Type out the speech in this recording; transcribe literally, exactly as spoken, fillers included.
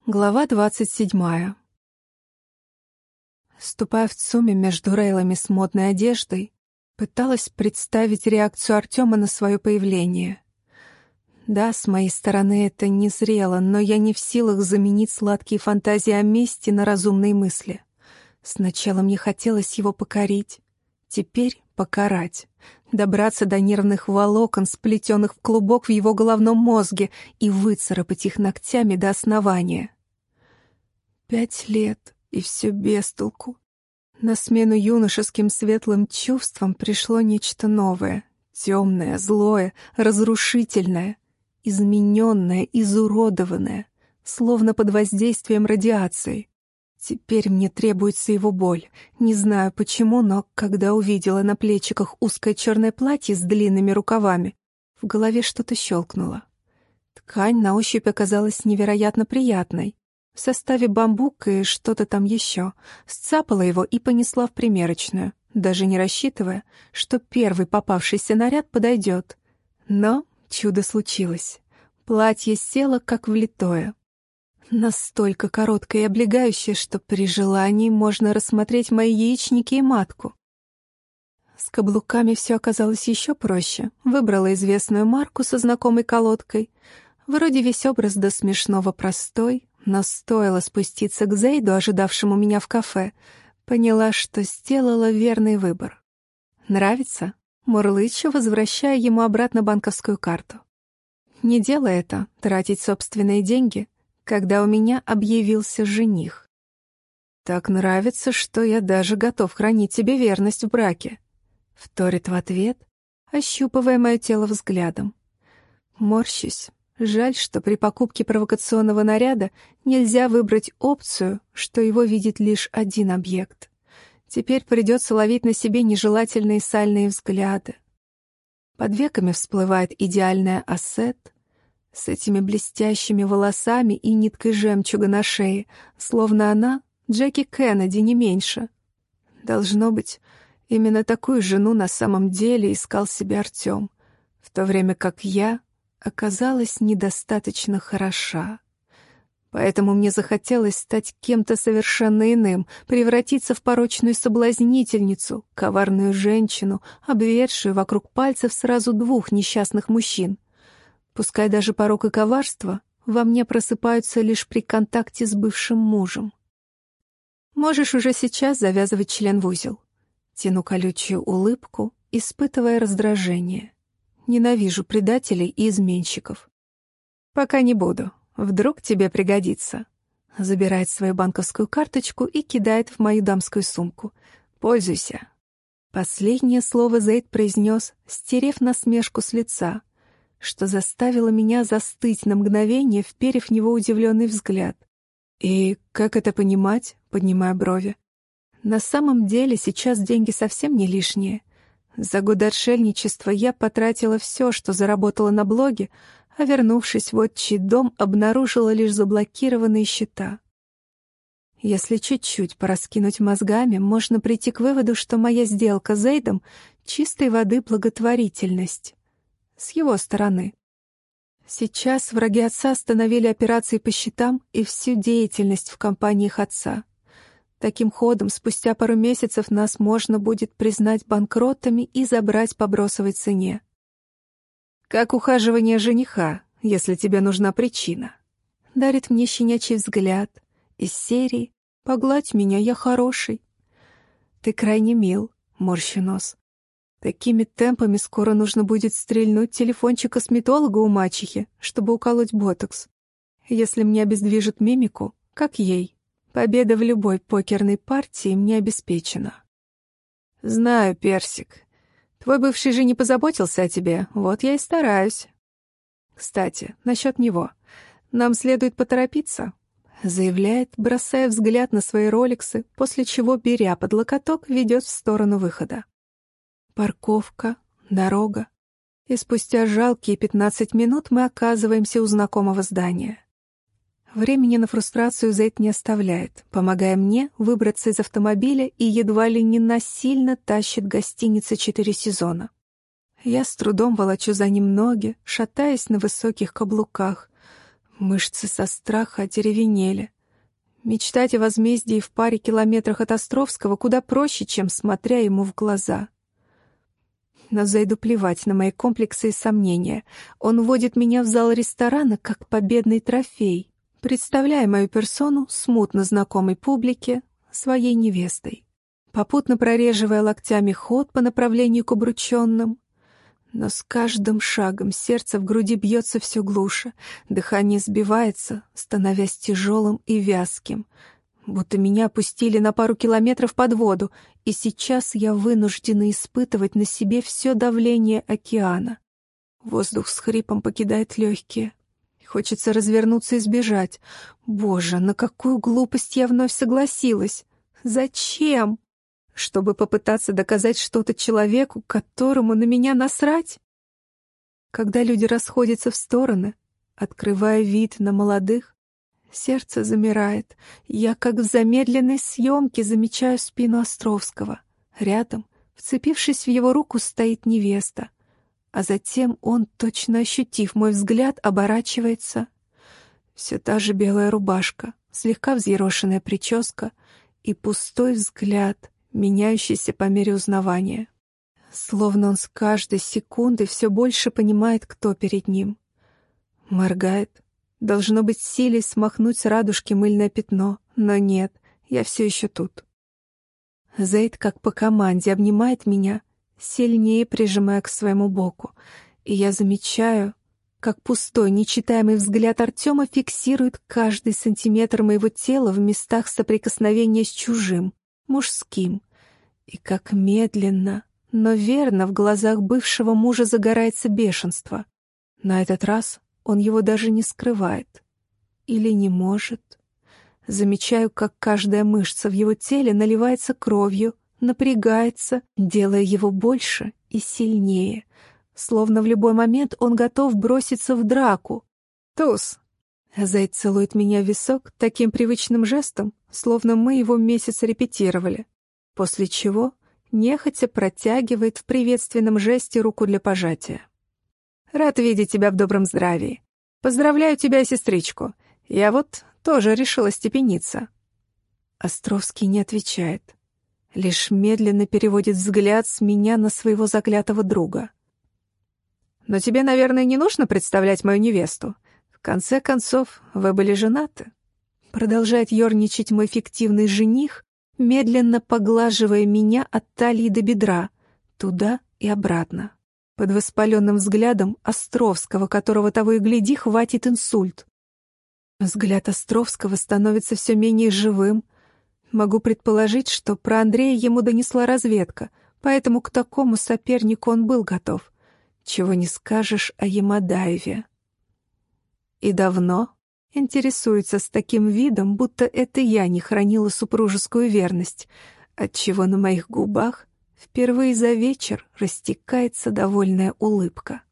Глава двадцать седьмая. Ступая в ЦУМе между рейлами с модной одеждой, пыталась представить реакцию Артема на свое появление. Да, с моей стороны это незрело, но я не в силах заменить сладкие фантазии о мести на разумные мысли. Сначала мне хотелось его покорить, теперь покарать. Добраться до нервных волокон, сплетенных в клубок в его головном мозге, и выцарапать их ногтями до основания. Пять лет, и все без толку. На смену юношеским светлым чувствам пришло нечто новое, темное, злое, разрушительное, измененное, изуродованное, словно под воздействием радиации. Теперь мне требуется его боль. Не знаю почему, но когда увидела на плечиках узкое черное платье с длинными рукавами, в голове что-то щелкнуло. Ткань на ощупь оказалась невероятно приятной. В составе бамбук и что-то там еще. Сцапала его и понесла в примерочную, даже не рассчитывая, что первый попавшийся наряд подойдет. Но чудо случилось. Платье село как влитое. Настолько короткое и облегающее, что при желании можно рассмотреть мои яичники и матку. С каблуками все оказалось еще проще. Выбрала известную марку со знакомой колодкой. Вроде весь образ до смешного простой, но стоило спуститься к Зейду, ожидавшему меня в кафе, поняла, что сделала верный выбор. «Нравится?» — мурлыча, возвращая ему обратно банковскую карту. Не делай это, тратить собственные деньги, когда у меня объявился жених. «Так нравится, что я даже готов хранить тебе верность в браке», — вторит в ответ, ощупывая мое тело взглядом. Морщусь. Жаль, что при покупке провокационного наряда нельзя выбрать опцию, что его видит лишь один объект. Теперь придется ловить на себе нежелательные сальные взгляды. Под веками всплывает идеальная Ассет с этими блестящими волосами и ниткой жемчуга на шее, словно она Джеки Кеннеди, не меньше. Должно быть, именно такую жену на самом деле искал себе Артем, в то время как я оказалась недостаточно хороша. Поэтому мне захотелось стать кем-то совершенно иным, превратиться в порочную соблазнительницу, коварную женщину, обведшую вокруг пальцев сразу двух несчастных мужчин. Пускай даже порок и коварство во мне просыпаются лишь при контакте с бывшим мужем. Можешь уже сейчас завязывать член в узел. Тяну колючую улыбку, испытывая раздражение. Ненавижу предателей и изменщиков. Пока не буду. Вдруг тебе пригодится. Забирает свою банковскую карточку и кидает в мою дамскую сумку. Пользуйся. Последнее слово Зейд произнес, стерев насмешку с лица, что заставило меня застыть на мгновение, вперев в него удивленный взгляд. И как это понимать, поднимая брови? На самом деле сейчас деньги совсем не лишние. За годы отшельничества я потратила все, что заработала на блоге, а вернувшись в отчий дом, обнаружила лишь заблокированные счета. Если чуть-чуть пораскинуть мозгами, можно прийти к выводу, что моя сделка с Зейдом — чистой воды благотворительность. С его стороны. Сейчас враги отца остановили операции по счетам и всю деятельность в компаниях отца. Таким ходом, спустя пару месяцев нас можно будет признать банкротами и забрать по бросовой цене. Как ухаживание жениха, если тебе нужна причина. Дарит мне щенячий взгляд из серии «Погладь меня, я хороший». Ты крайне мил, морщу нос. Такими темпами скоро нужно будет стрельнуть телефончик косметолога у мачехи, чтобы уколоть ботокс. Если мне обездвижат мимику, как ей. Победа в любой покерной партии мне обеспечена. Знаю, Персик. Твой бывший же не позаботился о тебе, вот я и стараюсь. Кстати, насчет него. Нам следует поторопиться, заявляет, бросая взгляд на свои роликсы, после чего, беря под локоток, ведет в сторону выхода. Парковка, дорога. И спустя жалкие пятнадцать минут мы оказываемся у знакомого здания. Времени на фрустрацию Зейд не оставляет, помогая мне выбраться из автомобиля и едва ли не насильно тащит гостиницы четыре сезона. Я с трудом волочу за ним ноги, шатаясь на высоких каблуках. Мышцы со страха одеревенели. Мечтать о возмездии в паре километрах от Островского куда проще, чем смотря ему в глаза. Но Зейду плевать на мои комплексы и сомнения. Он водит меня в зал ресторана как победный трофей, представляя мою персону смутно знакомой публике своей невестой, попутно прореживая локтями ход по направлению к обрученным. Но с каждым шагом сердце в груди бьется все глуше, дыхание сбивается, становясь тяжелым и вязким, будто меня опустили на пару километров под воду, и сейчас я вынуждена испытывать на себе все давление океана. Воздух с хрипом покидает легкие. Хочется развернуться и сбежать. Боже, на какую глупость я вновь согласилась! Зачем? Чтобы попытаться доказать что-то человеку, которому на меня насрать? Когда люди расходятся в стороны, открывая вид на молодых, сердце замирает. Я, как в замедленной съемке, замечаю спину Островского. Рядом, вцепившись в его руку, стоит невеста. А затем он, точно ощутив мой взгляд, оборачивается. Все та же белая рубашка, слегка взъерошенная прическа и пустой взгляд, меняющийся по мере узнавания. Словно он с каждой секундой все больше понимает, кто перед ним. Моргает. Должно быть, силой смахнуть с радужки мыльное пятно, но нет, я все еще тут. Зейд, как по команде, обнимает меня, сильнее прижимая к своему боку, и я замечаю, как пустой, нечитаемый взгляд Артема фиксирует каждый сантиметр моего тела в местах соприкосновения с чужим, мужским, и как медленно, но верно в глазах бывшего мужа загорается бешенство. На этот раз он его даже не скрывает. Или не может. Замечаю, как каждая мышца в его теле наливается кровью, напрягается, делая его больше и сильнее. Словно в любой момент он готов броситься в драку. «Туз!» Зайд целует меня в висок таким привычным жестом, словно мы его месяц репетировали, после чего нехотя протягивает в приветственном жесте руку для пожатия. «Рад видеть тебя в добром здравии. Поздравляю тебя, сестричку. Я вот тоже решила степениться». Островский не отвечает, лишь медленно переводит взгляд с меня на своего заклятого друга. «Но тебе, наверное, не нужно представлять мою невесту. В конце концов, вы были женаты». Продолжает ерничать мой фиктивный жених, медленно поглаживая меня от талии до бедра, туда и обратно, под воспаленным взглядом Островского, которого того и гляди хватит инсульт. Взгляд Островского становится все менее живым. Могу предположить, что про Андрея ему донесла разведка, поэтому к такому сопернику он был готов. Чего не скажешь о Ямадаеве. И давно интересуется с таким видом, будто это я не хранила супружескую верность, отчего на моих губах впервые за вечер растекается довольная улыбка.